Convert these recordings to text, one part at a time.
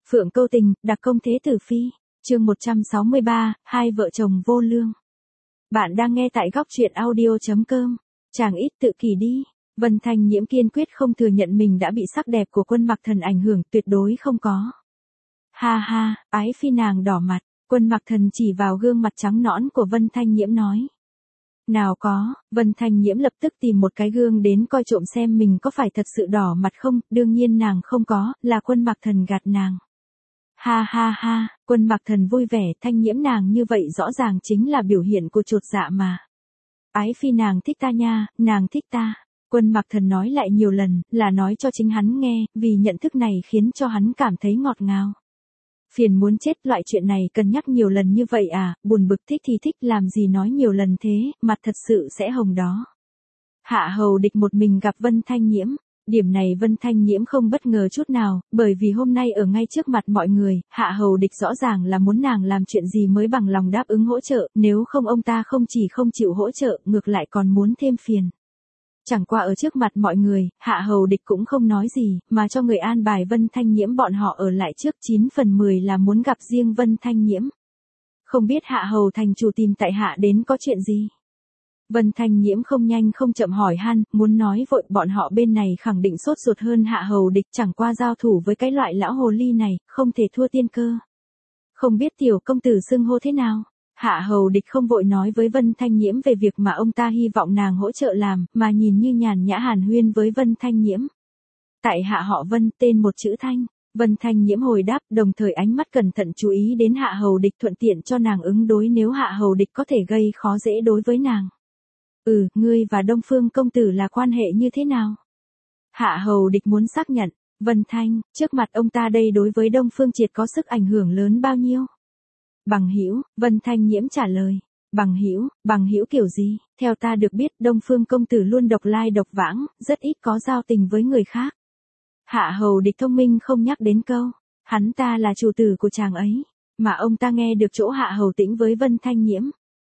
Phượng Câu Tình, đặc công Thế Tử Phi, chương 163, hai vợ chồng vô lương. Bạn đang nghe tại góc truyện audio.com. Chàng ít tự kỷ đi. Vân Thanh Nhiễm kiên quyết không thừa nhận mình đã bị sắc đẹp của Quân Mặc Thần ảnh hưởng, tuyệt đối không có. Ha ha, ái phi nàng đỏ mặt, Quân Mặc Thần chỉ vào gương mặt trắng nõn của Vân Thanh Nhiễm nói. Nào có, Vân Thanh Nhiễm lập tức tìm một cái gương đến coi trộm xem mình có phải thật sự đỏ mặt không, đương nhiên nàng không có, là Quân Mặc Thần gạt nàng. Ha ha ha, Quân Mặc Thần vui vẻ, Thanh Nhiễm nàng như vậy rõ ràng chính là biểu hiện của chột dạ mà. Ái phi nàng thích ta nha, nàng thích ta. Quân Mặc Thần nói lại nhiều lần, là nói cho chính hắn nghe, vì nhận thức này khiến cho hắn cảm thấy ngọt ngào. Phiền muốn chết, loại chuyện này cần nhắc nhiều lần như vậy à, buồn bực, thích thì thích, làm gì nói nhiều lần thế, mặt thật sự sẽ hồng đó. Hạ Hầu Địch một mình gặp Vân Thanh Nhiễm. Điểm này Vân Thanh Nhiễm không bất ngờ chút nào, bởi vì hôm nay ở ngay trước mặt mọi người, Hạ Hầu Địch rõ ràng là muốn nàng làm chuyện gì mới bằng lòng đáp ứng hỗ trợ, nếu không ông ta không chỉ không chịu hỗ trợ, ngược lại còn muốn thêm phiền. Chẳng qua ở trước mặt mọi người, Hạ Hầu Địch cũng không nói gì, mà cho người an bài Vân Thanh Nhiễm bọn họ ở lại trước, 9 phần 10 là muốn gặp riêng Vân Thanh Nhiễm. Không biết Hạ Hầu thành chủ tìm tại Hạ đến có chuyện gì? Vân Thanh Nhiễm không nhanh không chậm hỏi han, muốn nói vội, bọn họ bên này khẳng định sốt ruột hơn Hạ Hầu Địch, chẳng qua giao thủ với cái loại lão hồ ly này, không thể thua tiên cơ. Không biết tiểu công tử xưng hô thế nào? Hạ Hầu Địch không vội nói với Vân Thanh Nhiễm về việc mà ông ta hy vọng nàng hỗ trợ làm, mà nhìn như nhàn nhã hàn huyên với Vân Thanh Nhiễm. Tại hạ họ Vân, tên một chữ Thanh. Vân Thanh Nhiễm hồi đáp, đồng thời ánh mắt cẩn thận chú ý đến Hạ Hầu Địch, thuận tiện cho nàng ứng đối nếu Hạ Hầu Địch có thể gây khó dễ đối với nàng. Ngươi và Đông Phương công tử là quan hệ như thế nào? Hạ Hầu Địch muốn xác nhận. Vân Thanh, trước mặt ông ta đây đối với Đông Phương Triệt có sức ảnh hưởng lớn bao nhiêu? Bằng hữu, Vân Thanh Nhiễm trả lời. Bằng hữu kiểu gì? Theo ta được biết, Đông Phương công tử luôn độc lai độc vãng, rất ít có giao tình với người khác. Hạ Hầu Địch thông minh không nhắc đến câu, hắn ta là chủ tử của chàng ấy, mà ông ta nghe được chỗ Hạ Hầu Tĩnh với Vân Thanh Nhiễm.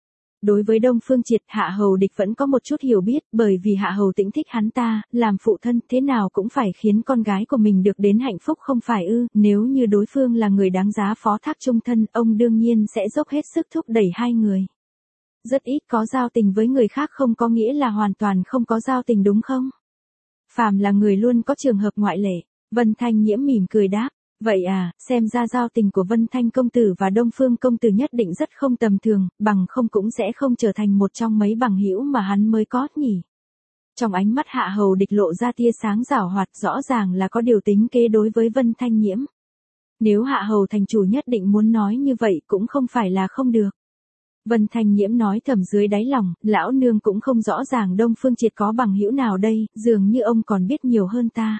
Đối với Đông Phương Triệt, Hạ Hầu Địch vẫn có một chút hiểu biết, bởi vì Hạ Hầu Tĩnh thích hắn ta, làm phụ thân, thế nào cũng phải khiến con gái của mình được đến hạnh phúc không phải ư, nếu như đối phương là người đáng giá phó thác chung thân, ông đương nhiên sẽ dốc hết sức thúc đẩy hai người. Rất ít có giao tình với người khác không có nghĩa là hoàn toàn không có giao tình đúng không? Phàm là người luôn có trường hợp ngoại lệ. Vân Thanh Nhiễm mỉm cười đáp. Vậy à, xem ra giao tình của Vân Thanh công tử và Đông Phương công tử nhất định rất không tầm thường, bằng không cũng sẽ không trở thành một trong mấy bằng hữu mà hắn mới có nhỉ. Trong ánh mắt Hạ Hầu Địch lộ ra tia sáng giảo hoạt, rõ ràng là có điều tính kế đối với Vân Thanh Nhiễm. Nếu Hạ Hầu thành chủ nhất định muốn nói như vậy cũng không phải là không được. Vân Thanh Nhiễm nói thầm dưới đáy lòng, lão nương cũng không rõ ràng Đông Phương Triệt có bằng hữu nào đây, dường như ông còn biết nhiều hơn ta.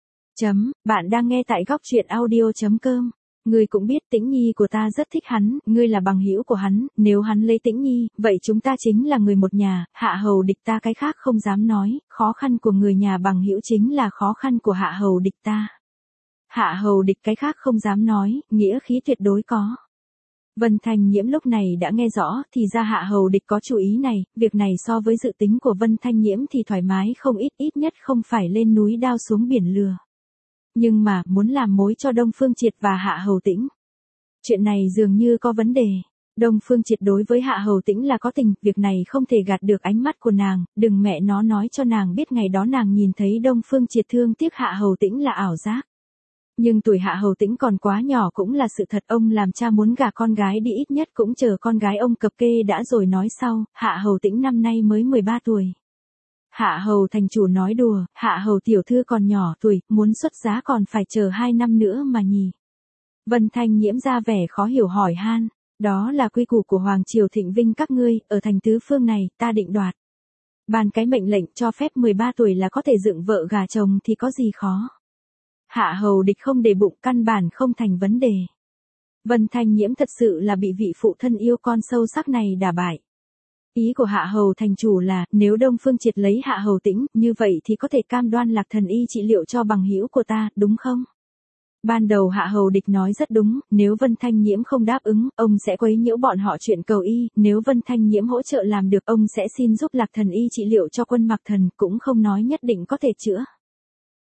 Bạn đang nghe tại góc truyện audio.com. Ngươi cũng biết Tĩnh Nhi của ta rất thích hắn, ngươi là bằng hữu của hắn, nếu hắn lấy Tĩnh Nhi, vậy chúng ta chính là người một nhà, Hạ Hầu Địch ta cái khác không dám nói, khó khăn của người nhà bằng hữu chính là khó khăn của Hạ Hầu Địch ta. Hạ Hầu Địch cái khác không dám nói, nghĩa khí tuyệt đối có. Vân Thanh Nhiễm lúc này đã nghe rõ, thì ra Hạ Hầu Địch có chủ ý này, việc này so với dự tính của Vân Thanh Nhiễm thì thoải mái không ít nhất không phải lên núi đao xuống biển lừa. Nhưng mà, muốn làm mối cho Đông Phương Triệt và Hạ Hầu Tĩnh. Chuyện này dường như có vấn đề. Đông Phương Triệt đối với Hạ Hầu Tĩnh là có tình, việc này không thể gạt được ánh mắt của nàng, đừng mẹ nó nói cho nàng biết ngày đó nàng nhìn thấy Đông Phương Triệt thương tiếc Hạ Hầu Tĩnh là ảo giác. Nhưng tuổi Hạ Hầu Tĩnh còn quá nhỏ cũng là sự thật, ông làm cha muốn gả con gái đi ít nhất cũng chờ con gái ông cập kê đã rồi nói sau, Hạ Hầu Tĩnh năm nay mới 13 tuổi. Hạ Hầu thành chủ nói đùa, Hạ Hầu tiểu thư còn nhỏ tuổi, muốn xuất giá còn phải chờ 2 năm nữa mà nhỉ. Vân Thanh Nhiễm ra vẻ khó hiểu hỏi han, đó là quy củ của Hoàng Triều Thịnh Vinh các ngươi, ở thành tứ phương này, ta định đoạt. Ban cái mệnh lệnh cho phép 13 tuổi là có thể dựng vợ gả chồng thì có gì khó. Hạ Hầu Địch không để bụng, căn bản không thành vấn đề. Vân Thanh Nhiễm thật sự là bị vị phụ thân yêu con sâu sắc này đả bại. Ý của Hạ Hầu thành chủ là, nếu Đông Phương Triệt lấy Hạ Hầu Tĩnh, như vậy thì có thể cam đoan Lạc Thần y trị liệu cho bằng hữu của ta, đúng không? Ban đầu Hạ Hầu Địch nói rất đúng, nếu Vân Thanh Nhiễm không đáp ứng, ông sẽ quấy nhiễu bọn họ chuyện cầu y, nếu Vân Thanh Nhiễm hỗ trợ làm được, ông sẽ xin giúp Lạc Thần y trị liệu cho Quân Mặc Thần, cũng không nói nhất định có thể chữa.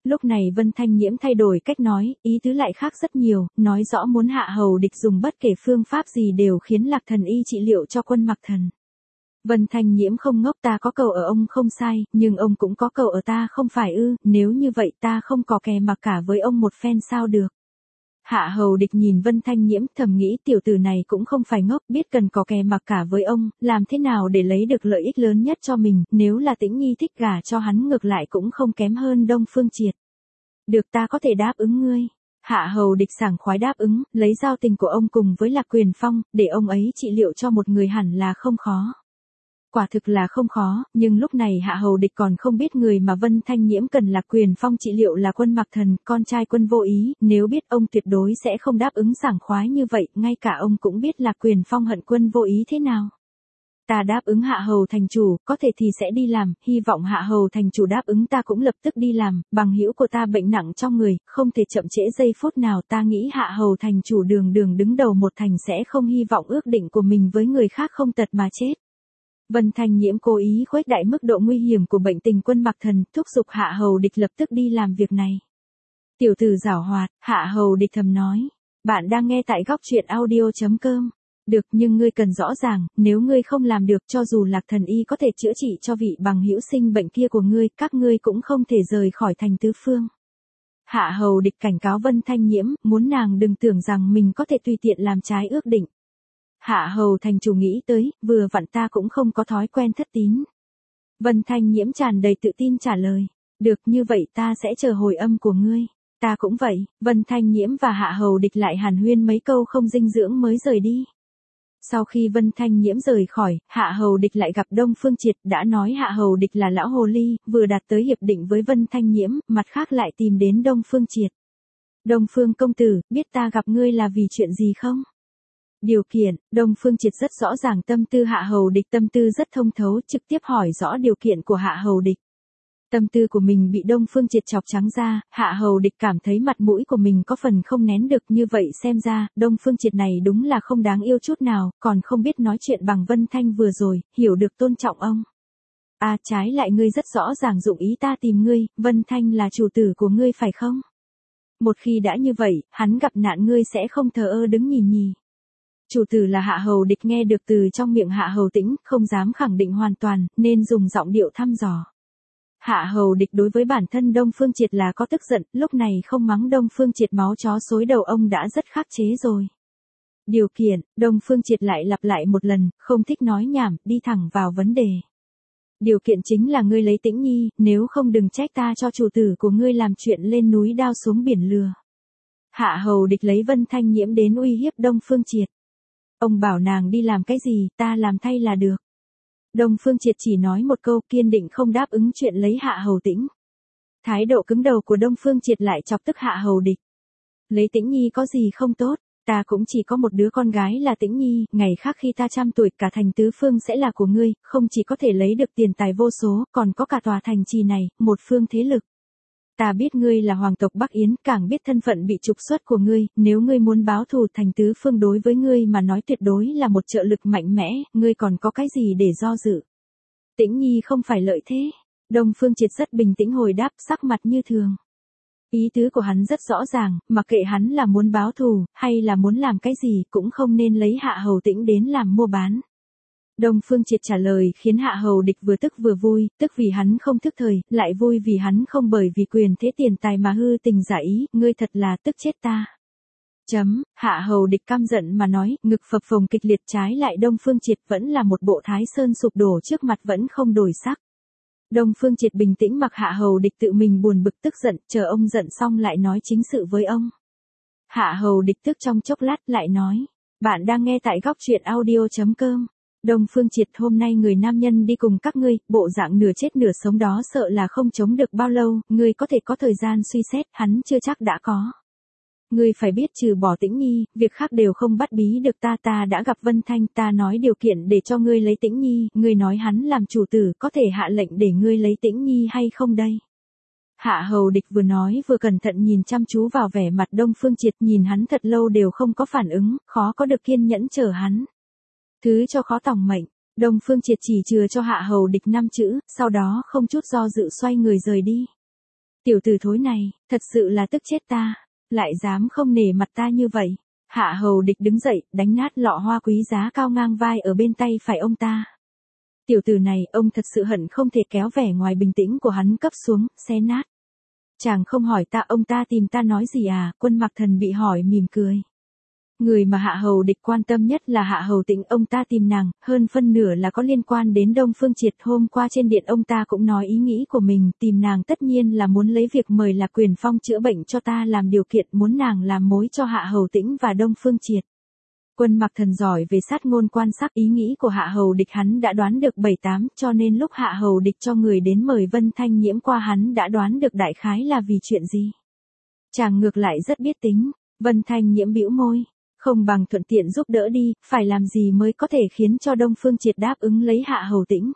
Lúc này Vân Thanh Nhiễm thay đổi cách nói, ý tứ lại khác rất nhiều, nói rõ muốn Hạ Hầu Địch dùng bất kể phương pháp gì đều khiến Lạc Thần Y trị liệu cho Quân Mặc Thần. Vân Thanh Nhiễm không ngốc, ta có cầu ở ông không sai, nhưng ông cũng có cầu ở ta không phải ư, nếu như vậy ta không có kè mặc cả với ông một phen sao được. Hạ Hầu Địch nhìn Vân Thanh Nhiễm thầm nghĩ tiểu tử này cũng không phải ngốc, biết cần có kè mặc cả với ông, làm thế nào để lấy được lợi ích lớn nhất cho mình, nếu là Tĩnh Nhi thích gả cho hắn ngược lại cũng không kém hơn Đông Phương Triệt. Được, ta có thể đáp ứng ngươi. Hạ Hầu Địch sảng khoái đáp ứng, lấy giao tình của ông cùng với Lạc Quyền Phong, để ông ấy trị liệu cho một người hẳn là không khó. Quả thực là không khó, nhưng lúc này Hạ Hầu Địch còn không biết người mà Vân Thanh Nhiễm cần Lạc Quyền Phong trị liệu là Quân Mặc Thần, con trai Quân Vô Ý, nếu biết ông tuyệt đối sẽ không đáp ứng sảng khoái như vậy, ngay cả ông cũng biết Lạc Quyền Phong hận Quân Vô Ý thế nào. Ta đáp ứng Hạ Hầu thành chủ, có thể thì sẽ đi làm, hy vọng Hạ Hầu thành chủ đáp ứng ta cũng lập tức đi làm, bằng hữu của ta bệnh nặng trong người, không thể chậm trễ giây phút nào, ta nghĩ Hạ Hầu thành chủ đường đường đứng đầu một thành sẽ không hy vọng ước định của mình với người khác không tật mà chết. Vân Thanh Nhiễm cố ý khuếch đại mức độ nguy hiểm của bệnh tình Quân Mặc Thần, thúc giục Hạ Hầu Địch lập tức đi làm việc này. Tiểu tử giảo hoạt, Hạ Hầu Địch thầm nói. Bạn đang nghe tại góc truyện audio.com. Được, nhưng ngươi cần rõ ràng, nếu ngươi không làm được cho dù Lạc Thần Y có thể chữa trị cho vị bằng hữu sinh bệnh kia của ngươi, các ngươi cũng không thể rời khỏi thành tứ phương. Hạ Hầu Địch cảnh cáo Vân Thanh Nhiễm, muốn nàng đừng tưởng rằng mình có thể tùy tiện làm trái ước định. Hạ Hầu thành chủ nghĩ tới, vừa vặn ta cũng không có thói quen thất tín. Vân Thanh Nhiễm tràn đầy tự tin trả lời. Được, như vậy ta sẽ chờ hồi âm của ngươi. Ta cũng vậy. Vân Thanh Nhiễm và Hạ Hầu Địch lại hàn huyên mấy câu không dinh dưỡng mới rời đi. Sau khi Vân Thanh Nhiễm rời khỏi, Hạ Hầu Địch lại gặp Đông Phương Triệt, đã nói Hạ Hầu Địch là lão hồ ly, vừa đạt tới hiệp định với Vân Thanh Nhiễm, mặt khác lại tìm đến Đông Phương Triệt. Đông Phương công tử, biết ta gặp ngươi là vì chuyện gì không? Điều kiện, Đông Phương Triệt rất rõ ràng tâm tư Hạ Hầu Địch, tâm tư rất thông thấu, trực tiếp hỏi rõ điều kiện của Hạ Hầu Địch. Tâm tư của mình bị Đông Phương Triệt chọc trắng ra, Hạ Hầu Địch cảm thấy mặt mũi của mình có phần không nén được, như vậy xem ra, Đông Phương Triệt này đúng là không đáng yêu chút nào, còn không biết nói chuyện bằng Vân Thanh vừa rồi, hiểu được tôn trọng ông. Trái lại ngươi rất rõ ràng dụng ý ta tìm ngươi, Vân Thanh là chủ tử của ngươi phải không? Một khi đã như vậy, hắn gặp nạn ngươi sẽ không thờ ơ đứng nhìn nhì. Chủ tử là Hạ Hầu Địch nghe được từ trong miệng Hạ Hầu Tĩnh, không dám khẳng định hoàn toàn, nên dùng giọng điệu thăm dò. Hạ Hầu Địch đối với bản thân Đông Phương Triệt là có tức giận, lúc này không mắng Đông Phương Triệt máu chó xối đầu ông đã rất khắc chế rồi. Điều kiện, Đông Phương Triệt lại lặp lại một lần, không thích nói nhảm, đi thẳng vào vấn đề. Điều kiện chính là ngươi lấy Tĩnh Nhi, nếu không đừng trách ta cho chủ tử của ngươi làm chuyện lên núi đao xuống biển lừa. Hạ Hầu Địch lấy Vân Thanh Nhiễm đến uy hiếp Đông Phương Triệt. Ông bảo nàng đi làm cái gì, ta làm thay là được. Đông Phương Triệt chỉ nói một câu, kiên định không đáp ứng chuyện lấy Hạ Hầu Tĩnh. Thái độ cứng đầu của Đông Phương Triệt lại chọc tức Hạ Hầu Địch. Lấy Tĩnh Nhi có gì không tốt, ta cũng chỉ có một đứa con gái là Tĩnh Nhi, ngày khác khi ta trăm tuổi cả thành tứ phương sẽ là của ngươi, không chỉ có thể lấy được tiền tài vô số, còn có cả tòa thành trì này, một phương thế lực. Ta biết ngươi là hoàng tộc Bắc Yến, càng biết thân phận bị trục xuất của ngươi, nếu ngươi muốn báo thù thành tứ phương đối với ngươi mà nói tuyệt đối là một trợ lực mạnh mẽ, ngươi còn có cái gì để do dự. Tĩnh Nhi không phải lợi thế. Đông Phương Triệt rất bình tĩnh hồi đáp, sắc mặt như thường. Ý tứ của hắn rất rõ ràng, mặc kệ hắn là muốn báo thù, hay là muốn làm cái gì cũng không nên lấy Hạ Hầu Tĩnh đến làm mua bán. Đông Phương Triệt trả lời khiến Hạ Hầu Địch vừa tức vừa vui, tức vì hắn không thức thời, lại vui vì hắn không bởi vì quyền thế tiền tài mà hư tình giả ý, ngươi thật là tức chết ta. Hạ Hầu Địch căm giận mà nói, ngực phập phồng kịch liệt, trái lại Đông Phương Triệt vẫn là một bộ thái sơn sụp đổ trước mặt vẫn không đổi sắc. Đông Phương Triệt bình tĩnh mặc Hạ Hầu Địch tự mình buồn bực tức giận, chờ ông giận xong lại nói chính sự với ông. Hạ Hầu Địch tức trong chốc lát lại nói, bạn đang nghe tại góc truyện audio.com. Đông Phương Triệt, hôm nay người nam nhân đi cùng các ngươi, bộ dạng nửa chết nửa sống đó sợ là không chống được bao lâu, ngươi có thể có thời gian suy xét, hắn chưa chắc đã có. Ngươi phải biết trừ bỏ Tĩnh Nhi, việc khác đều không bắt bí được ta, ta đã gặp Vân Thanh, ta nói điều kiện để cho ngươi lấy Tĩnh Nhi, ngươi nói hắn làm chủ tử có thể hạ lệnh để ngươi lấy Tĩnh Nhi hay không đây? Hạ Hầu Địch vừa nói vừa cẩn thận nhìn chăm chú vào vẻ mặt Đông Phương Triệt, nhìn hắn thật lâu đều không có phản ứng, khó có được kiên nhẫn chờ hắn. Thứ cho khó tòng mệnh, Đông Phương Triệt chỉ chừa cho Hạ Hầu Địch 5 chữ, sau đó không chút do dự xoay người rời đi. Tiểu tử thối này, thật sự là tức chết ta, lại dám không nể mặt ta như vậy. Hạ hầu địch đứng dậy, đánh nát lọ hoa quý giá cao ngang vai ở bên tay phải ông ta. Tiểu tử này, ông thật sự hận không thể kéo vẻ ngoài bình tĩnh của hắn cấp xuống, xé nát. Chàng không hỏi ta, ông ta tìm ta nói gì à? Quân Mặc Thần bị hỏi mỉm cười. Người mà Hạ hầu địch quan tâm nhất là Hạ hầu Tĩnh, ông ta tìm nàng, hơn phân nửa là có liên quan đến Đông Phương Triệt. Hôm qua trên điện ông ta cũng nói ý nghĩ của mình, tìm nàng tất nhiên là muốn lấy việc mời Lạc Quyền Phong chữa bệnh cho ta làm điều kiện, muốn nàng làm mối cho Hạ hầu Tĩnh và Đông Phương Triệt. Quân Mặc Thần giỏi về sát ngôn quan sát ý nghĩ của Hạ hầu địch, hắn đã đoán được 7-8, cho nên lúc Hạ hầu địch cho người đến mời Vân Thanh Nhiễm qua, hắn đã đoán được đại khái là vì chuyện gì. Chàng ngược lại rất biết tính. Vân Thanh Nhiễm bĩu môi. Không bằng thuận tiện giúp đỡ đi, phải làm gì mới có thể khiến cho Đông Phương Triệt đáp ứng lấy Hạ hầu Tĩnh.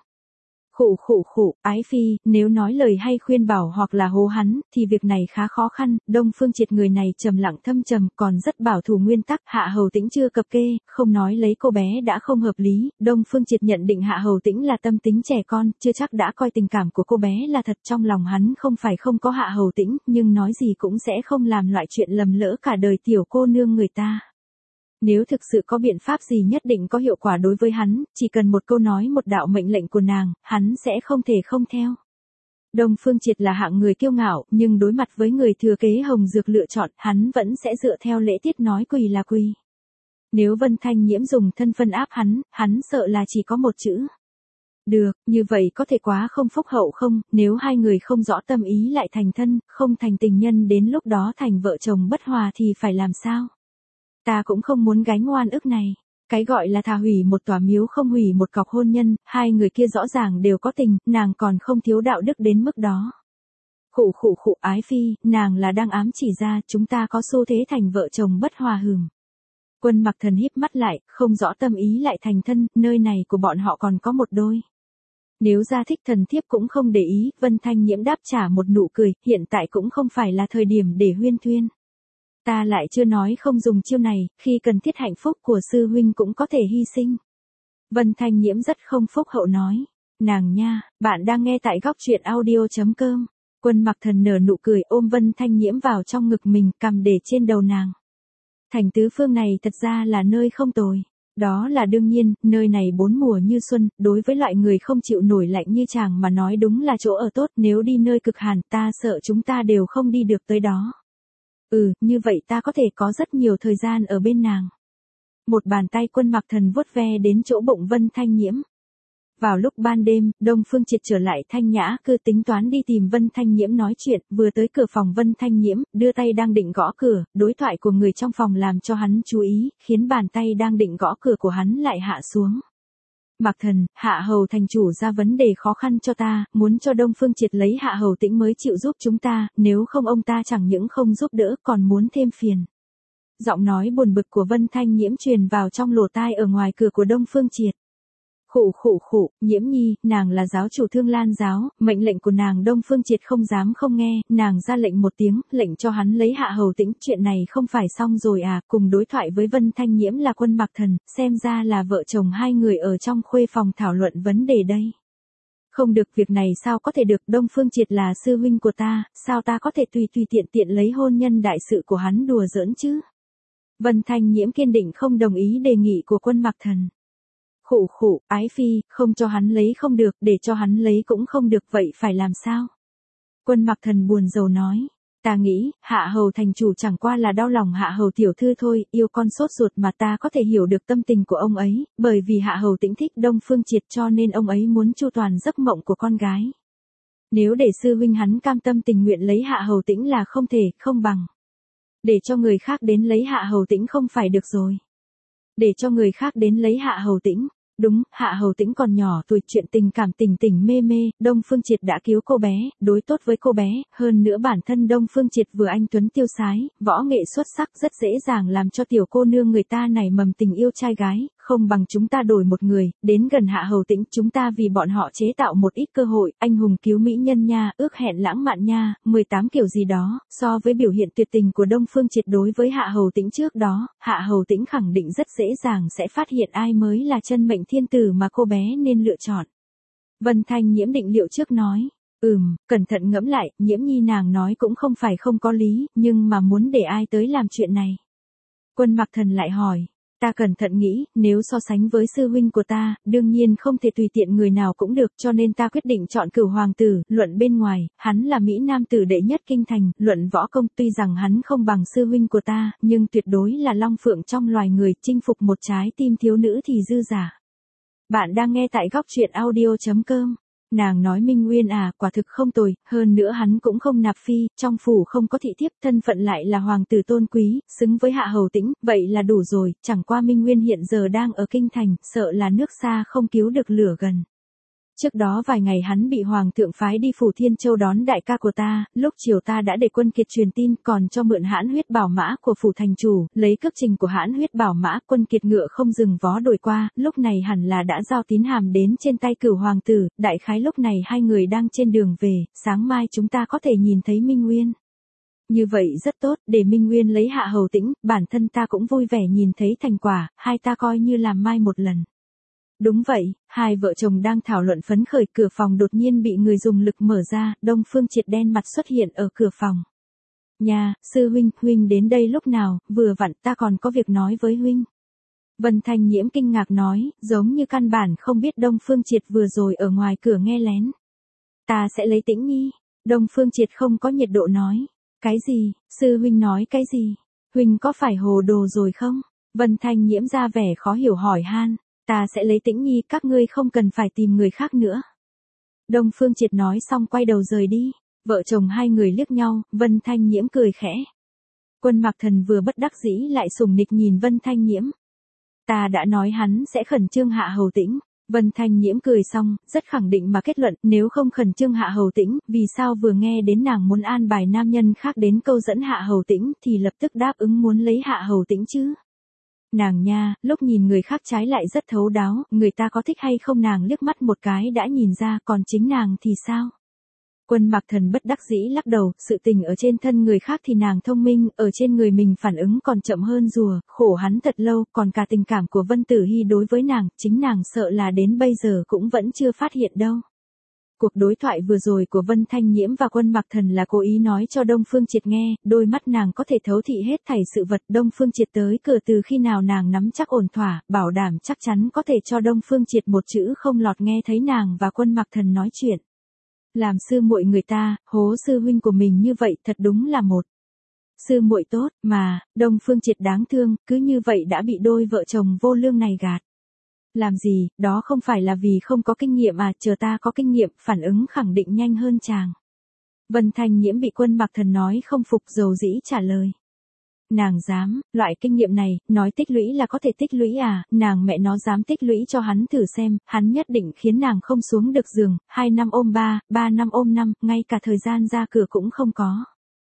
Khụ, ái phi, nếu nói lời hay khuyên bảo hoặc là hô hắn, thì việc này khá khó khăn. Đông Phương Triệt người này trầm lặng thâm trầm, còn rất bảo thủ nguyên tắc. Hạ hầu Tĩnh chưa cập kê, không nói lấy cô bé đã không hợp lý. Đông Phương Triệt nhận định Hạ hầu Tĩnh là tâm tính trẻ con, chưa chắc đã coi tình cảm của cô bé là thật. Trong lòng hắn không phải không có Hạ hầu Tĩnh, nhưng nói gì cũng sẽ không làm loại chuyện lầm lỡ cả đời tiểu cô nương người ta. Nếu thực sự có biện pháp gì nhất định có hiệu quả đối với hắn, chỉ cần một câu nói, một đạo mệnh lệnh của nàng, hắn sẽ không thể không theo. Đông Phương Triệt là hạng người kiêu ngạo, nhưng đối mặt với người thừa kế Hồng Dược lựa chọn, hắn vẫn sẽ dựa theo lễ tiết, nói quỳ là quỳ. Nếu Vân Thanh Nhiễm dùng thân phân áp hắn sợ là chỉ có một chữ. Được, như vậy có thể quá không phúc hậu không? Nếu hai người không rõ tâm ý lại thành thân, không thành tình nhân, đến lúc đó thành vợ chồng bất hòa thì phải làm sao? Ta cũng không muốn gánh oan ức này. Cái gọi là thà hủy một tòa miếu không hủy một cọc hôn nhân, hai người kia rõ ràng đều có tình, nàng còn không thiếu đạo đức đến mức đó. Khụ, ái phi, nàng là đang ám chỉ ra chúng ta có xu thế thành vợ chồng bất hòa hừm. Quân Mặc Thần híp mắt lại, không rõ tâm ý lại thành thân, nơi này của bọn họ còn có một đôi. Nếu ra thích thần thiếp cũng không để ý. Vân Thanh Nhiễm đáp trả một nụ cười, hiện tại cũng không phải là thời điểm để huyên thuyên. Ta lại chưa nói không dùng chiêu này, khi cần thiết hạnh phúc của sư huynh cũng có thể hy sinh. Vân Thanh Nhiễm rất không phúc hậu nói. Nàng nha, bạn đang nghe tại góc truyện audio.com. Quân Mặc Thần nở nụ cười, ôm Vân Thanh Nhiễm vào trong ngực mình, cầm để trên đầu nàng. Thành Tứ Phương này thật ra là nơi không tồi. Đó là đương nhiên, nơi này bốn mùa như xuân, đối với loại người không chịu nổi lạnh như chàng mà nói đúng là chỗ ở tốt. Nếu đi nơi cực hàn, ta sợ chúng ta đều không đi được tới đó. Như vậy ta có thể có rất nhiều thời gian ở bên nàng. Một bàn tay Quân Mặc Thần vuốt ve đến chỗ bụng Vân Thanh Nhiễm. Vào lúc ban đêm, Đông Phương Triệt trở lại Thanh Nhã Cư, tính toán đi tìm Vân Thanh Nhiễm nói chuyện, vừa tới cửa phòng Vân Thanh Nhiễm, đưa tay đang định gõ cửa, đối thoại của người trong phòng làm cho hắn chú ý, khiến bàn tay đang định gõ cửa của hắn lại hạ xuống. Mặc Thần, Hạ hầu thành chủ ra vấn đề khó khăn cho ta, muốn cho Đông Phương Triệt lấy Hạ hầu Tĩnh mới chịu giúp chúng ta, nếu không ông ta chẳng những không giúp đỡ còn muốn thêm phiền. Giọng nói buồn bực của Vân Thanh Nhiễm truyền vào trong lỗ tai ở ngoài cửa của Đông Phương Triệt. Khụ, Nhiễm nhi, nàng là giáo chủ Thương Lan giáo, mệnh lệnh của nàng Đông Phương Triệt không dám không nghe, nàng ra lệnh một tiếng, lệnh cho hắn lấy Hạ hầu Tĩnh, chuyện này không phải xong rồi à? Cùng đối thoại với Vân Thanh Nhiễm là Quân Mặc Thần, xem ra là vợ chồng hai người ở trong khuê phòng thảo luận vấn đề đây. Không được, việc này sao có thể được, Đông Phương Triệt là sư huynh của ta, sao ta có thể tùy tiện lấy hôn nhân đại sự của hắn đùa giỡn chứ? Vân Thanh Nhiễm kiên định không đồng ý đề nghị của Quân Mặc Thần. Khụ, ái phi, không cho hắn lấy không được, để cho hắn lấy cũng không được, vậy phải làm sao? Quân Mặc Thần buồn rầu nói. Ta nghĩ, Hạ hầu thành chủ chẳng qua là đau lòng Hạ hầu tiểu thư thôi, yêu con sốt ruột mà, ta có thể hiểu được tâm tình của ông ấy, bởi vì Hạ hầu Tĩnh thích Đông Phương Triệt cho nên ông ấy muốn chu toàn giấc mộng của con gái. Nếu để sư huynh hắn cam tâm tình nguyện lấy Hạ hầu Tĩnh là không thể, không bằng. Để cho người khác đến lấy Hạ hầu Tĩnh không phải được rồi. Để cho người khác đến lấy Hạ hầu Tĩnh. Đúng, Hạ hầu Tĩnh còn nhỏ tuổi, chuyện tình cảm tình mê, Đông Phương Triệt đã cứu cô bé, đối tốt với cô bé, hơn nữa bản thân Đông Phương Triệt vừa anh tuấn tiêu sái, võ nghệ xuất sắc, rất dễ dàng làm cho tiểu cô nương người ta nảy mầm tình yêu trai gái, không bằng chúng ta đổi một người, đến gần Hạ hầu Tĩnh, chúng ta vì bọn họ chế tạo một ít cơ hội, anh hùng cứu mỹ nhân nha, ước hẹn lãng mạn nha, 18 kiểu gì đó, so với biểu hiện tuyệt tình của Đông Phương Triệt đối với Hạ hầu Tĩnh trước đó, Hạ hầu Tĩnh khẳng định rất dễ dàng sẽ phát hiện ai mới là chân mệnh thiên tử mà cô bé nên lựa chọn. Vân Thanh Nhiễm định liệu trước nói. Cẩn thận ngẫm lại, Nhiễm Nhi nàng nói cũng không phải không có lý, nhưng mà muốn để ai tới làm chuyện này. Quân Mặc Thần lại hỏi, ta cẩn thận nghĩ, nếu so sánh với sư huynh của ta, đương nhiên không thể tùy tiện người nào cũng được, cho nên ta quyết định chọn Cửu hoàng tử. Luận bên ngoài, hắn là Mỹ Nam tử đệ nhất kinh thành, luận võ công tuy rằng hắn không bằng sư huynh của ta, nhưng tuyệt đối là long phượng trong loài người, chinh phục một trái tim thiếu nữ thì dư giả. Bạn đang nghe tại góc truyện audio.com. Nàng nói Minh Nguyên à, quả thực không tồi, hơn nữa hắn cũng không nạp phi, trong phủ không có thị thiếp, thân phận lại là hoàng tử tôn quý, xứng với Hạ Hầu Tĩnh, vậy là đủ rồi, chẳng qua Minh Nguyên hiện giờ đang ở kinh thành, sợ là nước xa không cứu được lửa gần. Trước đó vài ngày hắn bị hoàng thượng phái đi Phủ Thiên Châu đón đại ca của ta, lúc chiều ta đã để Quân Kiệt truyền tin, còn cho mượn hãn huyết bảo mã của phủ thành chủ, lấy cước trình của hãn huyết bảo mã, Quân Kiệt ngựa không dừng vó đuổi qua, lúc này hẳn là đã giao tín hàm đến trên tay Cửu hoàng tử, đại khái lúc này hai người đang trên đường về, sáng mai chúng ta có thể nhìn thấy Minh Nguyên. Như vậy rất tốt, để Minh Nguyên lấy Hạ Hầu Tĩnh, bản thân ta cũng vui vẻ nhìn thấy thành quả, hai ta coi như làm mai một lần. Đúng vậy, hai vợ chồng đang thảo luận phấn khởi, cửa phòng đột nhiên bị người dùng lực mở ra, Đông Phương Triệt đen mặt xuất hiện ở cửa phòng. Nhà, sư huynh, huynh đến đây lúc nào, vừa vặn ta còn có việc nói với huynh. Vân Thanh Nhiễm kinh ngạc nói, giống như căn bản không biết Đông Phương Triệt vừa rồi ở ngoài cửa nghe lén. Ta sẽ lấy Tĩnh Nhi. Đông Phương Triệt không có nhiệt độ nói. Cái gì, sư huynh nói cái gì? Huynh có phải hồ đồ rồi không? Vân Thanh Nhiễm ra vẻ khó hiểu hỏi han. Ta sẽ lấy Tĩnh Nhi, các ngươi không cần phải tìm người khác nữa. Đông Phương Triệt nói xong quay đầu rời đi. Vợ chồng hai người liếc nhau, Vân Thanh Nhiễm cười khẽ. Quân Mặc Thần vừa bất đắc dĩ lại sùng nịch nhìn Vân Thanh Nhiễm. Ta đã nói hắn sẽ khẩn trương Hạ Hầu Tĩnh. Vân Thanh Nhiễm cười xong, rất khẳng định mà kết luận, nếu không khẩn trương Hạ Hầu Tĩnh, vì sao vừa nghe đến nàng muốn an bài nam nhân khác đến câu dẫn Hạ Hầu Tĩnh thì lập tức đáp ứng muốn lấy Hạ Hầu Tĩnh chứ? Nàng nha, lúc nhìn người khác trái lại rất thấu đáo, người ta có thích hay không nàng liếc mắt một cái đã nhìn ra, còn chính nàng thì sao? Quân Mặc Thần bất đắc dĩ lắc đầu, sự tình ở trên thân người khác thì nàng thông minh, ở trên người mình phản ứng còn chậm hơn rùa, khổ hắn thật lâu, còn cả tình cảm của Vân Tử Hy đối với nàng, chính nàng sợ là đến bây giờ cũng vẫn chưa phát hiện đâu. Cuộc đối thoại vừa rồi của Vân Thanh Nhiễm và Quân Mặc Thần là cố ý nói cho Đông Phương Triệt nghe, đôi mắt nàng có thể thấu thị hết thảy sự vật. Đông Phương Triệt tới cửa từ khi nào nàng nắm chắc ổn thỏa, bảo đảm chắc chắn có thể cho Đông Phương Triệt một chữ không lọt nghe thấy nàng và Quân Mặc Thần nói chuyện. Làm sư muội người ta, hố sư huynh của mình như vậy thật đúng là một sư muội tốt, mà, Đông Phương Triệt đáng thương, cứ như vậy đã bị đôi vợ chồng vô lương này gạt. Làm gì, đó không phải là vì không có kinh nghiệm à, chờ ta có kinh nghiệm, phản ứng khẳng định nhanh hơn chàng. Vân Thanh Nhiễm bị Quân Mặc Thần nói không phục, dầu dĩ trả lời. Nàng dám, loại kinh nghiệm này, nói tích lũy là có thể tích lũy à, nàng mẹ nó dám tích lũy cho hắn thử xem, hắn nhất định khiến nàng không xuống được giường, 2 năm ôm 3, 3 năm ôm 5, ngay cả thời gian ra cửa cũng không có.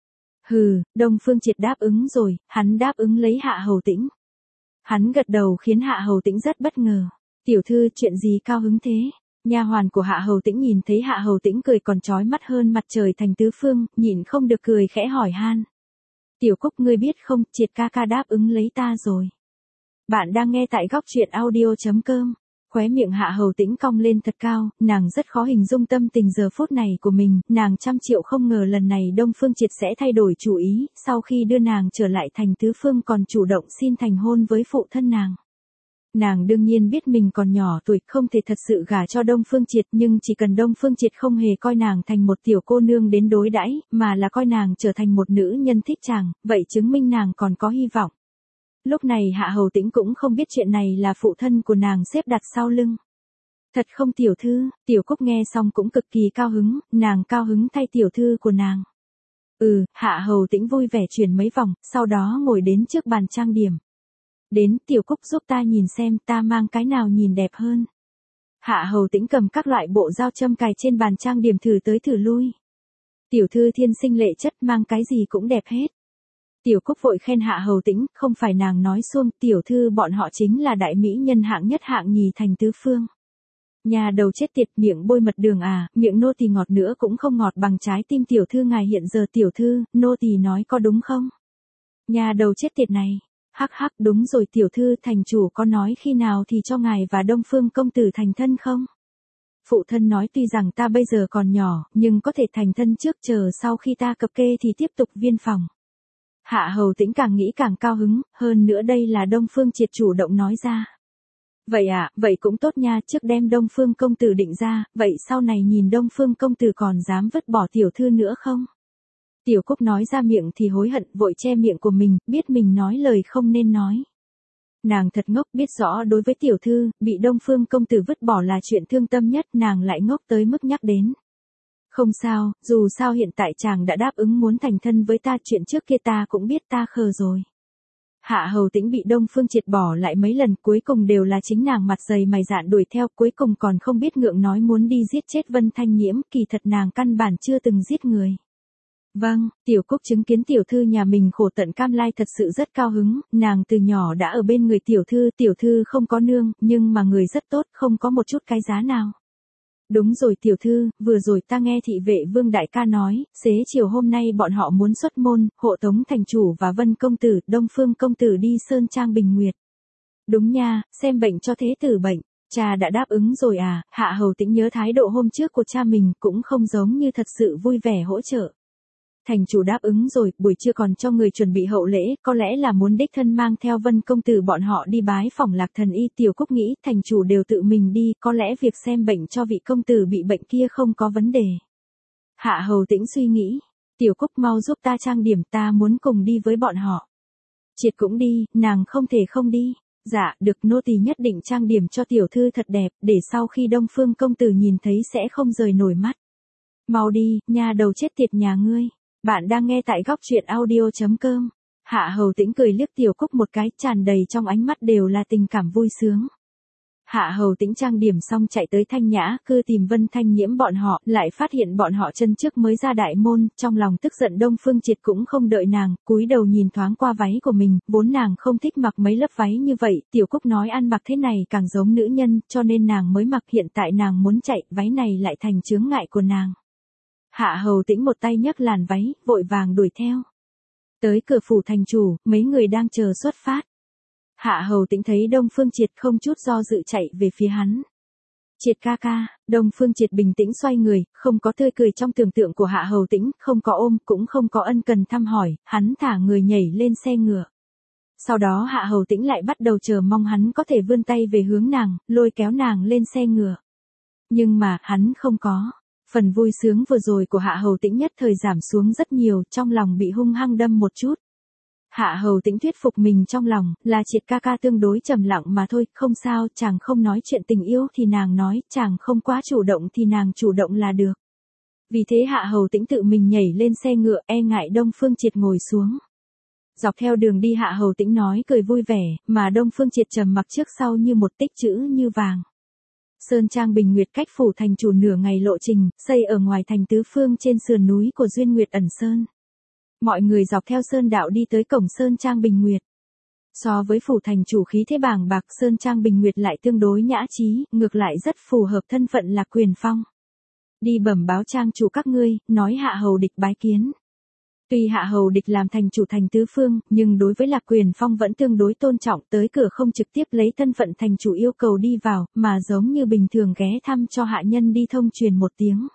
Hừ, Đông Phương Triệt đáp ứng rồi, hắn đáp ứng lấy Hạ Hầu Tĩnh. Hắn gật đầu khiến Hạ Hầu Tĩnh rất bất ngờ. Tiểu thư, chuyện gì cao hứng thế? Nha hoàn của Hạ Hầu Tĩnh nhìn thấy Hạ Hầu Tĩnh cười còn chói mắt hơn mặt trời thành tứ phương, nhịn không được cười khẽ hỏi han. Tiểu Cúc, ngươi biết không, Triệt ca ca đáp ứng lấy ta rồi. Bạn đang nghe tại góc truyện audio.com. Khóe miệng Hạ Hầu Tĩnh cong lên thật cao, nàng rất khó hình dung tâm tình giờ phút này của mình, nàng trăm triệu không ngờ lần này Đông Phương Triệt sẽ thay đổi chủ ý, sau khi đưa nàng trở lại thành tứ phương còn chủ động xin thành hôn với phụ thân nàng. Nàng đương nhiên biết mình còn nhỏ tuổi, không thể thật sự gả cho Đông Phương Triệt, nhưng chỉ cần Đông Phương Triệt không hề coi nàng thành một tiểu cô nương đến đối đãi, mà là coi nàng trở thành một nữ nhân thích chàng, vậy chứng minh nàng còn có hy vọng. Lúc này Hạ Hầu Tĩnh cũng không biết chuyện này là phụ thân của nàng xếp đặt sau lưng. Thật không tiểu thư, Tiểu Cúc nghe xong cũng cực kỳ cao hứng, nàng cao hứng thay tiểu thư của nàng. Hạ Hầu Tĩnh vui vẻ chuyển mấy vòng, sau đó ngồi đến trước bàn trang điểm. Đến, Tiểu Cúc giúp ta nhìn xem ta mang cái nào nhìn đẹp hơn. Hạ Hầu Tĩnh cầm các loại bộ dao châm cài trên bàn trang điểm thử tới thử lui. Tiểu thư thiên sinh lệ chất, mang cái gì cũng đẹp hết. Tiểu Cúc vội khen Hạ Hầu Tĩnh, không phải nàng nói xuông, tiểu thư bọn họ chính là đại mỹ nhân hạng nhất hạng nhì thành tứ phương. Nhà đầu chết tiệt, miệng bôi mật đường à, miệng nô tỳ ngọt nữa cũng không ngọt bằng trái tim tiểu thư ngài hiện giờ. Tiểu thư, nô tỳ nói có đúng không? Nhà đầu chết tiệt này. Hắc hắc, đúng rồi tiểu thư, thành chủ có nói khi nào thì cho ngài và Đông Phương công tử thành thân không? Phụ thân nói tuy rằng ta bây giờ còn nhỏ, nhưng có thể thành thân trước, chờ sau khi ta cập kê thì tiếp tục viên phòng. Hạ Hầu Tĩnh càng nghĩ càng cao hứng, hơn nữa đây là Đông Phương Triệt chủ động nói ra. Vậy à, vậy cũng tốt nha, trước đem Đông Phương công tử định ra, vậy sau này nhìn Đông Phương công tử còn dám vứt bỏ tiểu thư nữa không? Tiểu Cúc nói ra miệng thì hối hận, vội che miệng của mình, biết mình nói lời không nên nói. Nàng thật ngốc, biết rõ đối với tiểu thư, bị Đông Phương công tử vứt bỏ là chuyện thương tâm nhất, nàng lại ngốc tới mức nhắc đến. Không sao, dù sao hiện tại chàng đã đáp ứng muốn thành thân với ta, chuyện trước kia ta cũng biết, ta khờ rồi. Hạ Hầu Tĩnh bị Đông Phương Triệt bỏ lại mấy lần, cuối cùng đều là chính nàng mặt dày mày dạn đuổi theo, cuối cùng còn không biết ngượng nói muốn đi giết chết Vân Thanh Nhiễm, kỳ thật nàng căn bản chưa từng giết người. Vâng, Tiểu Cúc chứng kiến tiểu thư nhà mình khổ tận cam lai thật sự rất cao hứng, nàng từ nhỏ đã ở bên người tiểu thư không có nương, nhưng mà người rất tốt, không có một chút cái giá nào. Đúng rồi tiểu thư, vừa rồi ta nghe thị vệ Vương đại ca nói, xế chiều hôm nay bọn họ muốn xuất môn, hộ tống thành chủ và Vân công tử, Đông Phương công tử đi Sơn Trang Bình Nguyệt. Đúng nha, xem bệnh cho thế tử bệnh. Cha đã đáp ứng rồi à? Hạ Hầu Tĩnh nhớ thái độ hôm trước của cha mình cũng không giống như thật sự vui vẻ hỗ trợ. Thành chủ đáp ứng rồi, buổi trưa còn cho người chuẩn bị hậu lễ, có lẽ là muốn đích thân mang theo Vân công tử bọn họ đi bái phỏng Lạc Thần y. Tiểu Cúc nghĩ thành chủ đều tự mình đi, có lẽ việc xem bệnh cho vị công tử bị bệnh kia không có vấn đề. Hạ Hầu Tĩnh suy nghĩ, Tiểu Cúc mau giúp ta trang điểm, ta muốn cùng đi với bọn họ. Triệt cũng đi, nàng không thể không đi. Dạ, được, nô tỳ nhất định trang điểm cho tiểu thư thật đẹp, để sau khi Đông Phương công tử nhìn thấy sẽ không rời nổi mắt. Mau đi, nha đầu chết tiệt nhà ngươi. Bạn đang nghe tại góc truyện audio.com. Hạ Hầu Tĩnh cười liếc Tiểu Cúc một cái, tràn đầy trong ánh mắt đều là tình cảm vui sướng. Hạ Hầu Tĩnh trang điểm xong chạy tới Thanh Nhã cư tìm Vân Thanh Nhiễm bọn họ, lại phát hiện bọn họ chân trước mới ra đại môn, trong lòng tức giận. Đông Phương Triệt cũng không đợi nàng, cúi đầu nhìn thoáng qua váy của mình, vốn nàng không thích mặc mấy lớp váy như vậy, Tiểu Cúc nói ăn mặc thế này càng giống nữ nhân, cho nên nàng mới mặc, hiện tại nàng muốn chạy, váy này lại thành chướng ngại của nàng. Hạ Hầu Tĩnh một tay nhấc làn váy, vội vàng đuổi theo. Tới cửa phủ thành chủ, mấy người đang chờ xuất phát. Hạ Hầu Tĩnh thấy Đông Phương Triệt không chút do dự chạy về phía hắn. Triệt ca ca, Đông Phương Triệt bình tĩnh xoay người, không có tươi cười trong tưởng tượng của Hạ Hầu Tĩnh, không có ôm, cũng không có ân cần thăm hỏi, hắn thả người nhảy lên xe ngựa. Sau đó Hạ Hầu Tĩnh lại bắt đầu chờ mong hắn có thể vươn tay về hướng nàng, lôi kéo nàng lên xe ngựa. Nhưng mà, hắn không có. Phần vui sướng vừa rồi của Hạ Hầu Tĩnh nhất thời giảm xuống rất nhiều, trong lòng bị hung hăng đâm một chút. Hạ Hầu Tĩnh thuyết phục mình trong lòng, là Triệt ca ca tương đối trầm lặng mà thôi, không sao, chàng không nói chuyện tình yêu thì nàng nói, chàng không quá chủ động thì nàng chủ động là được. Vì thế Hạ Hầu Tĩnh tự mình nhảy lên xe ngựa, e ngại Đông Phương Triệt ngồi xuống. Dọc theo đường đi Hạ Hầu Tĩnh nói cười vui vẻ, mà Đông Phương Triệt trầm mặc trước sau như một tích chữ như vàng. Sơn Trang Bình Nguyệt cách phủ thành chủ nửa ngày lộ trình, xây ở ngoài thành tứ phương trên sườn núi của Duyên Nguyệt ẩn sơn. Mọi người dọc theo sơn đạo đi tới cổng Sơn Trang Bình Nguyệt. So với phủ thành chủ khí thế bàng bạc, Sơn Trang Bình Nguyệt lại tương đối nhã trí, ngược lại rất phù hợp thân phận Lạc Quyền Phong. Đi bẩm báo trang chủ các ngươi, nói Hạ Hầu Địch bái kiến. Tuy Hạ Hầu Địch làm thành chủ thành tứ phương, nhưng đối với Lạc Quyền Phong vẫn tương đối tôn trọng, tới cửa không trực tiếp lấy thân phận thành chủ yêu cầu đi vào, mà giống như bình thường ghé thăm cho hạ nhân đi thông truyền một tiếng.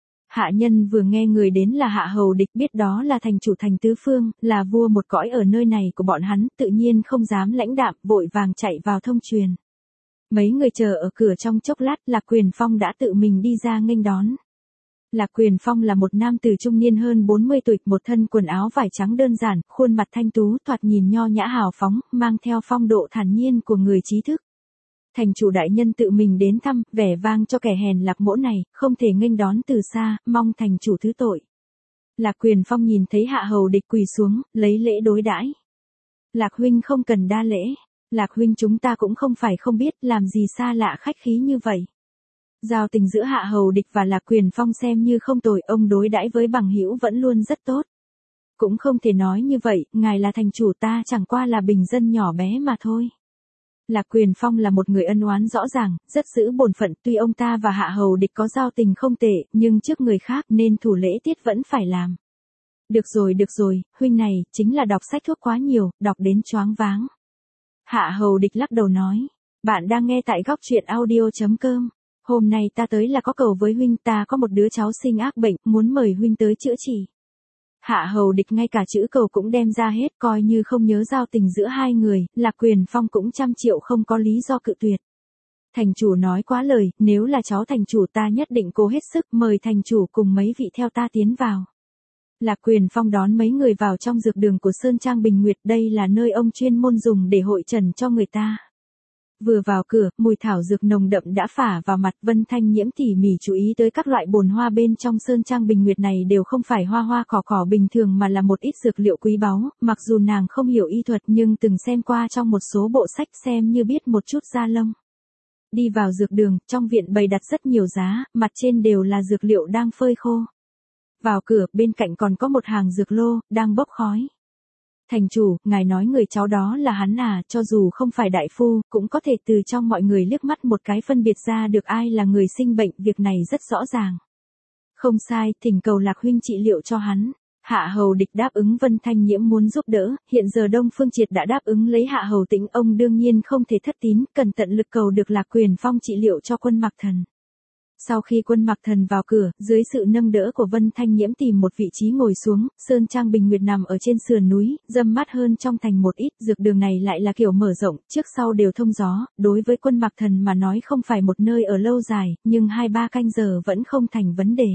Hạ nhân vừa nghe người đến là Hạ Hầu Địch, biết đó là thành chủ thành tứ phương, là vua một cõi ở nơi này của bọn hắn, tự nhiên không dám lãnh đạm, vội vàng chạy vào thông truyền. Mấy người chờ ở cửa trong chốc lát, Lạc Quyền Phong đã tự mình đi ra nghênh đón. Lạc Quyền Phong là một nam tử trung niên hơn 40 tuổi, một thân quần áo vải trắng đơn giản, khuôn mặt thanh tú, thoạt nhìn nho nhã hào phóng, mang theo phong độ thản nhiên của người trí thức. Thành chủ đại nhân tự mình đến thăm, vẻ vang cho kẻ hèn Lạc mỗ này, không thể nghênh đón từ xa, mong thành chủ thứ tội. Lạc Quyền Phong nhìn thấy Hạ Hầu Địch quỳ xuống, lấy lễ đối đãi. Lạc huynh không cần đa lễ. Lạc huynh chúng ta cũng không phải không biết, làm gì xa lạ khách khí như vậy. Giao tình giữa Hạ Hầu Địch và Lạc Quyền Phong xem như không tồi, ông đối đãi với bằng hữu vẫn luôn rất tốt. Cũng không thể nói như vậy, ngài là thành chủ, ta chẳng qua là bình dân nhỏ bé mà thôi. Lạc Quyền Phong là một người ân oán rõ ràng, rất giữ bổn phận, tuy ông ta và Hạ Hầu Địch có giao tình không tệ, nhưng trước người khác nên thủ lễ tiết vẫn phải làm. Được rồi, huynh này, chính là đọc sách thuốc quá nhiều, đọc đến choáng váng. Hạ Hầu Địch lắc đầu nói, bạn đang nghe tại góc truyện audio.com. Hôm nay ta tới là có cầu với huynh, ta có một đứa cháu sinh ác bệnh, muốn mời huynh tới chữa trị. Hạ Hầu Địch ngay cả chữ cầu cũng đem ra hết, coi như không nhớ giao tình giữa hai người, Lạc Quyền Phong cũng 100 triệu không có lý do cự tuyệt. Thành chủ nói quá lời, nếu là cháu thành chủ ta nhất định cố hết sức, mời thành chủ cùng mấy vị theo ta tiến vào. Lạc Quyền Phong đón mấy người vào trong dược đường của Sơn Trang Bình Nguyệt, đây là nơi ông chuyên môn dùng để hội trần cho người ta. Vừa vào cửa, mùi thảo dược nồng đậm đã phả vào mặt. Vân Thanh Nhiễm tỉ mỉ chú ý tới các loại bồn hoa bên trong Sơn Trang Bình Nguyệt này đều không phải hoa cỏ bình thường mà là một ít dược liệu quý báu, mặc dù nàng không hiểu y thuật nhưng từng xem qua trong một số bộ sách xem như biết một chút da lông. Đi vào dược đường, trong viện bày đặt rất nhiều giá, mặt trên đều là dược liệu đang phơi khô. Vào cửa, bên cạnh còn có một hàng dược lô, đang bốc khói. Thành chủ, ngài nói người cháu đó là hắn à, cho dù không phải đại phu, cũng có thể từ trong mọi người liếc mắt một cái phân biệt ra được ai là người sinh bệnh, việc này rất rõ ràng. Không sai, thỉnh cầu Lạc huynh trị liệu cho hắn. Hạ Hầu Địch đáp ứng Vân Thanh Nhiễm muốn giúp đỡ, hiện giờ Đông Phương Triệt đã đáp ứng lấy Hạ Hầu Tĩnh, ông đương nhiên không thể thất tín, cần tận lực cầu được Lạc Quyền Phong trị liệu cho Quân Mặc Thần. Sau khi Quân Mặc Thần vào cửa, dưới sự nâng đỡ của Vân Thanh Nhiễm tìm một vị trí ngồi xuống, Sơn Trang Bình Nguyệt nằm ở trên sườn núi, râm mát hơn trong thành một ít, dược đường này lại là kiểu mở rộng, trước sau đều thông gió, đối với Quân Mặc Thần mà nói không phải một nơi ở lâu dài, nhưng 2-3 canh giờ vẫn không thành vấn đề.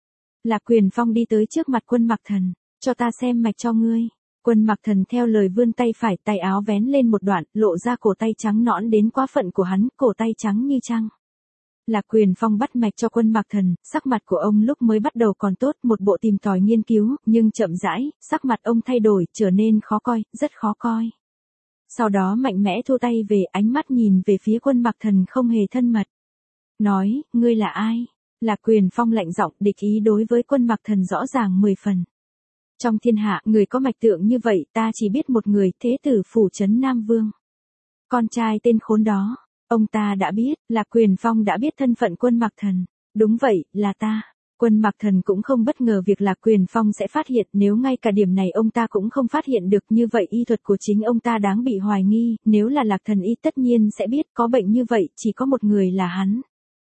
Lạc Quyền Phong đi tới trước mặt Quân Mặc Thần, cho ta xem mạch cho ngươi. Quân Mặc Thần theo lời vươn tay phải, tay áo vén lên một đoạn, lộ ra cổ tay trắng nõn đến quá phận của hắn, cổ tay trắng như trăng. Lạc Quyền Phong bắt mạch cho Quân Mặc Thần, sắc mặt của ông lúc mới bắt đầu còn tốt, một bộ tìm tòi nghiên cứu, nhưng chậm rãi, sắc mặt ông thay đổi, trở nên khó coi, rất khó coi. Sau đó mạnh mẽ thu tay về, ánh mắt nhìn về phía Quân Mặc Thần không hề thân mật. Nói, ngươi là ai? Lạc Quyền Phong lạnh giọng, địch ý đối với Quân Mặc Thần rõ ràng 10 phần. Trong thiên hạ, người có mạch tượng như vậy, ta chỉ biết một người, Thế tử phủ trấn Nam Vương. Con trai tên khốn đó. Ông ta đã biết, Lạc Quyền Phong đã biết thân phận Quân Mặc Thần. Đúng vậy, là ta. Quân Mặc Thần cũng không bất ngờ việc Lạc Quyền Phong sẽ phát hiện, nếu ngay cả điểm này ông ta cũng không phát hiện được, như vậy y thuật của chính ông ta đáng bị hoài nghi, nếu là Lạc Thần y tất nhiên sẽ biết, có bệnh như vậy, chỉ có một người là hắn.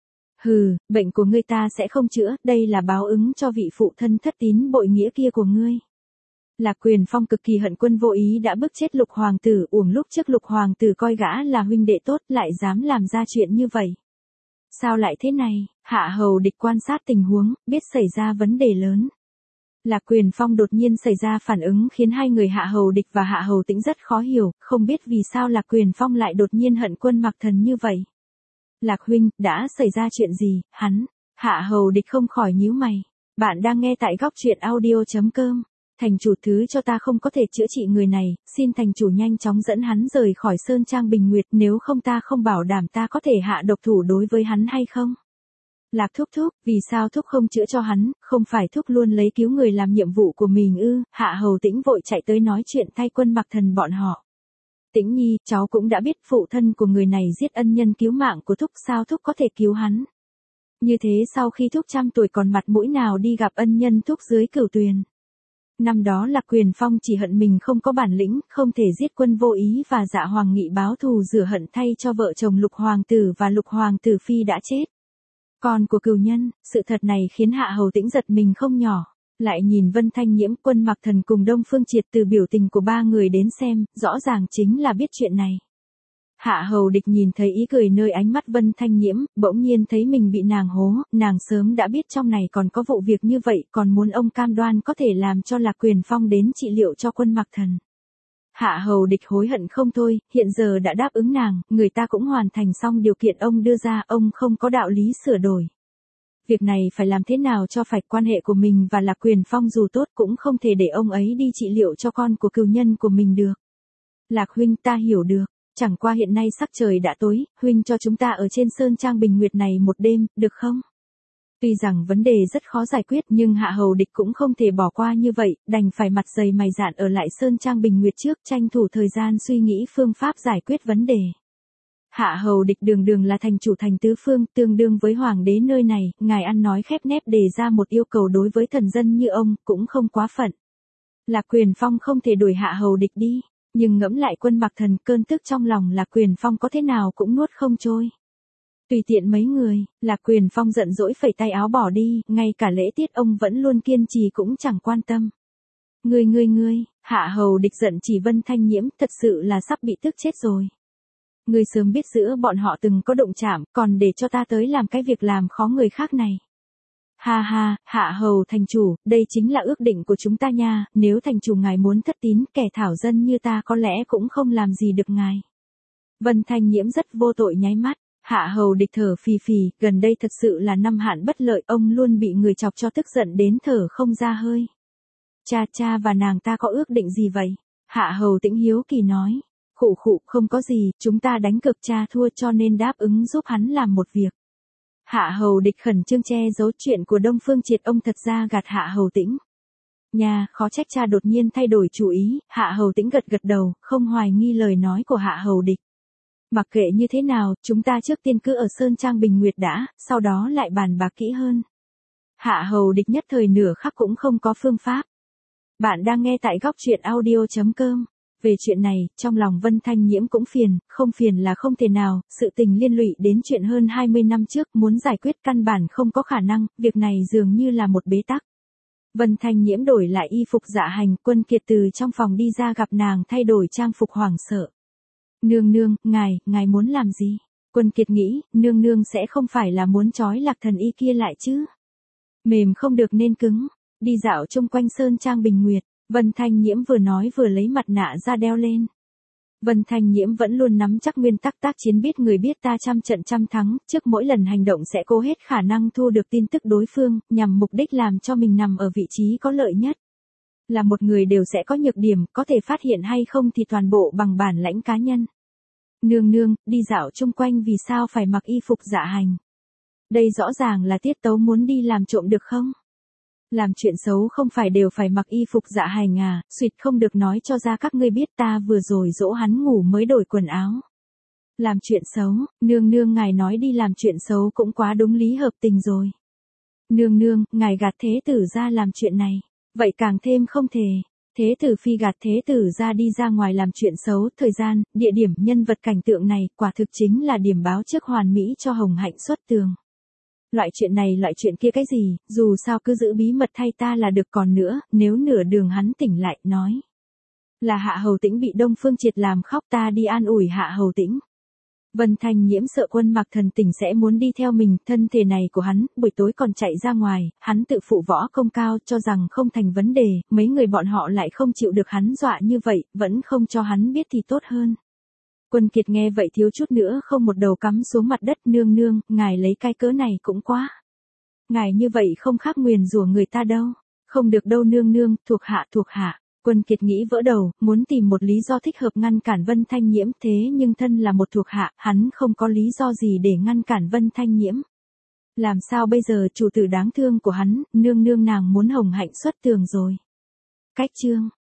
Hừ, bệnh của ngươi ta sẽ không chữa, đây là báo ứng cho vị phụ thân thất tín bội nghĩa kia của ngươi. Lạc Quyền Phong cực kỳ hận Quân Vô Ý đã bức chết Lục hoàng tử, uổng lúc trước Lục hoàng tử coi gã là huynh đệ tốt, lại dám làm ra chuyện như vậy. Sao lại thế này? Hạ Hầu Địch quan sát tình huống, biết xảy ra vấn đề lớn. Lạc Quyền Phong đột nhiên xảy ra phản ứng khiến hai người Hạ Hầu Địch và Hạ Hầu Tĩnh rất khó hiểu, không biết vì sao Lạc Quyền Phong lại đột nhiên hận Quân Mặc Thần như vậy. Lạc huynh, đã xảy ra chuyện gì? Hắn. Hạ Hầu Địch không khỏi nhíu mày. Bạn đang nghe tại góc truyện audio.com. Thành chủ thứ cho ta không có thể chữa trị người này, xin thành chủ nhanh chóng dẫn hắn rời khỏi Sơn Trang Bình Nguyệt, nếu không ta không bảo đảm ta có thể hạ độc thủ đối với hắn hay không. Lạc thúc, vì sao thúc không chữa cho hắn, không phải thúc luôn lấy cứu người làm nhiệm vụ của mình ư? Hạ Hầu Tĩnh vội chạy tới nói chuyện thay Quân Mặc Thần bọn họ. Tĩnh nhi, cháu cũng đã biết phụ thân của người này giết ân nhân cứu mạng của thúc, sao thúc có thể cứu hắn. Như thế sau khi thúc 100 tuổi còn mặt mũi nào đi gặp ân nhân thúc dưới Cửu Tuyền. Năm đó Lạc Quyền Phong chỉ hận mình không có bản lĩnh, không thể giết Quân Vô Ý và Dạ Hoàng Nghị báo thù rửa hận thay cho vợ chồng Lục hoàng tử và Lục hoàng tử phi đã chết. Con của cừu nhân, sự thật này khiến Hạ Hầu Tĩnh giật mình không nhỏ. Lại nhìn Vân Thanh Nhiễm, Quân Mặc Thần cùng Đông Phương Triệt, từ biểu tình của ba người đến xem, rõ ràng chính là biết chuyện này. Hạ Hầu Địch nhìn thấy ý cười nơi ánh mắt Vân Thanh Nhiễm, bỗng nhiên thấy mình bị nàng hố, nàng sớm đã biết trong này còn có vụ việc như vậy, còn muốn ông cam đoan có thể làm cho Lạc Quyền Phong đến trị liệu cho Quân Mặc Thần. Hạ Hầu Địch hối hận không thôi, hiện giờ đã đáp ứng nàng, người ta cũng hoàn thành xong điều kiện ông đưa ra, ông không có đạo lý sửa đổi. Việc này phải làm thế nào cho phải, quan hệ của mình và Lạc Quyền Phong dù tốt cũng không thể để ông ấy đi trị liệu cho con của cừu nhân của mình được. Lạc huynh, ta hiểu được, chẳng qua hiện nay sắc trời đã tối, huynh cho chúng ta ở trên Sơn Trang Bình Nguyệt này một đêm, được không? Tuy rằng vấn đề rất khó giải quyết nhưng Hạ Hầu Địch cũng không thể bỏ qua như vậy, đành phải mặt dày mày dạn ở lại Sơn Trang Bình Nguyệt trước, tranh thủ thời gian suy nghĩ phương pháp giải quyết vấn đề. Hạ Hầu Địch đường đường là thành chủ thành tứ phương, tương đương với hoàng đế nơi này, ngài ăn nói khép nép đề ra một yêu cầu đối với thần dân như ông, cũng không quá phận. Lạc Quyền Phong không thể đuổi Hạ Hầu Địch đi, nhưng ngẫm lại Quân Mặc Thần, cơn tức trong lòng Lạc Quyền Phong có thế nào cũng nuốt không trôi. Tùy tiện mấy người, Lạc Quyền Phong giận dỗi phẩy tay áo bỏ đi, ngay cả lễ tiết ông vẫn luôn kiên trì cũng chẳng quan tâm. Ngươi, Hạ Hầu Địch giận chỉ Vân Thanh Nhiễm, thật sự là sắp bị tức chết rồi. Ngươi sớm biết giữa bọn họ từng có động chạm, còn để cho ta tới làm cái việc làm khó người khác này. Ha ha, Hạ Hầu thành chủ, đây chính là ước định của chúng ta nha, nếu thành chủ ngài muốn thất tín, kẻ thảo dân như ta có lẽ cũng không làm gì được ngài. Vân Thanh Nhiễm rất vô tội nháy mắt. Hạ Hầu Địch thở phì phì, gần đây thật sự là năm hạn bất lợi, ông luôn bị người chọc cho tức giận đến thở không ra hơi. Cha và nàng ta có ước định gì vậy? Hạ Hầu Tĩnh hiếu kỳ nói. Khụ, không có gì, chúng ta đánh cược cha thua cho nên đáp ứng giúp hắn làm một việc. Hạ Hầu Địch khẩn trương che giấu chuyện của Đông Phương Triệt, ông thật ra gạt Hạ Hầu Tĩnh. Nhà, khó trách cha đột nhiên thay đổi chủ ý, Hạ Hầu Tĩnh gật đầu, không hoài nghi lời nói của Hạ Hầu Địch. Mặc kệ như thế nào, chúng ta trước tiên cứ ở Sơn Trang Bình Nguyệt đã, sau đó lại bàn bạc kỹ hơn. Hạ Hầu Địch nhất thời nửa khắc cũng không có phương pháp. Bạn đang nghe tại góc truyện audio.com. Về chuyện này, trong lòng Vân Thanh Nhiễm cũng phiền, không phiền là không thể nào, sự tình liên lụy đến chuyện hơn 20 năm trước, muốn giải quyết căn bản không có khả năng, việc này dường như là một bế tắc. Vân Thanh Nhiễm đổi lại y phục dạ hành, Quân Kiệt từ trong phòng đi ra gặp nàng thay đổi trang phục hoảng sợ. Nương, ngài muốn làm gì? Quân Kiệt nghĩ, nương sẽ không phải là muốn trói Lạc Thần Y kia lại chứ? Mềm không được nên cứng, đi dạo chung quanh Sơn Trang Bình Nguyệt, Vân Thanh Nhiễm vừa nói vừa lấy mặt nạ ra đeo lên. Vân Thanh Nhiễm vẫn luôn nắm chắc nguyên tắc tác chiến biết người biết ta trăm trận trăm thắng, trước mỗi lần hành động sẽ cố hết khả năng thu được tin tức đối phương, nhằm mục đích làm cho mình nằm ở vị trí có lợi nhất. Là một người đều sẽ có nhược điểm, có thể phát hiện hay không thì toàn bộ bằng bản lãnh cá nhân. Nương, đi dạo chung quanh vì sao phải mặc y phục dạ hành? Đây rõ ràng là tiết tấu muốn đi làm trộm được không? Làm chuyện xấu không phải đều phải mặc y phục dạ hành à, suýt không được nói cho ra các ngươi biết ta vừa rồi dỗ hắn ngủ mới đổi quần áo. Làm chuyện xấu, nương ngài nói đi làm chuyện xấu cũng quá đúng lý hợp tình rồi. Nương, ngài gạt thế tử ra làm chuyện này, vậy càng thêm không thể. Thế tử phi gạt thế tử ra đi ra ngoài làm chuyện xấu, thời gian, địa điểm, nhân vật cảnh tượng này, quả thực chính là điểm báo trước hoàn mỹ cho Hồng Hạnh xuất tường. Loại chuyện này loại chuyện kia cái gì, dù sao cứ giữ bí mật thay ta là được, còn nữa, nếu nửa đường hắn tỉnh lại, nói. Là Hạ Hầu Tĩnh bị Đông Phương Triệt làm khóc, ta đi an ủi Hạ Hầu Tĩnh. Vân Thanh Nhiễm sợ Quân Mặc Thần tỉnh sẽ muốn đi theo mình, thân thể này của hắn, buổi tối còn chạy ra ngoài, hắn tự phụ võ công cao cho rằng không thành vấn đề, mấy người bọn họ lại không chịu được hắn dọa như vậy, vẫn không cho hắn biết thì tốt hơn. Quân Kiệt nghe vậy thiếu chút nữa không một đầu cắm xuống mặt đất. Nương, ngài lấy cái cớ này cũng quá. Ngài như vậy không khác nguyền rủa người ta đâu. Không được đâu nương, thuộc hạ. Quân Kiệt nghĩ vỡ đầu, muốn tìm một lý do thích hợp ngăn cản Vân Thanh Nhiễm, thế nhưng thân là một thuộc hạ, hắn không có lý do gì để ngăn cản Vân Thanh Nhiễm. Làm sao bây giờ, chủ tử đáng thương của hắn, nương nàng muốn Hồng Hạnh xuất tường rồi. Cách chương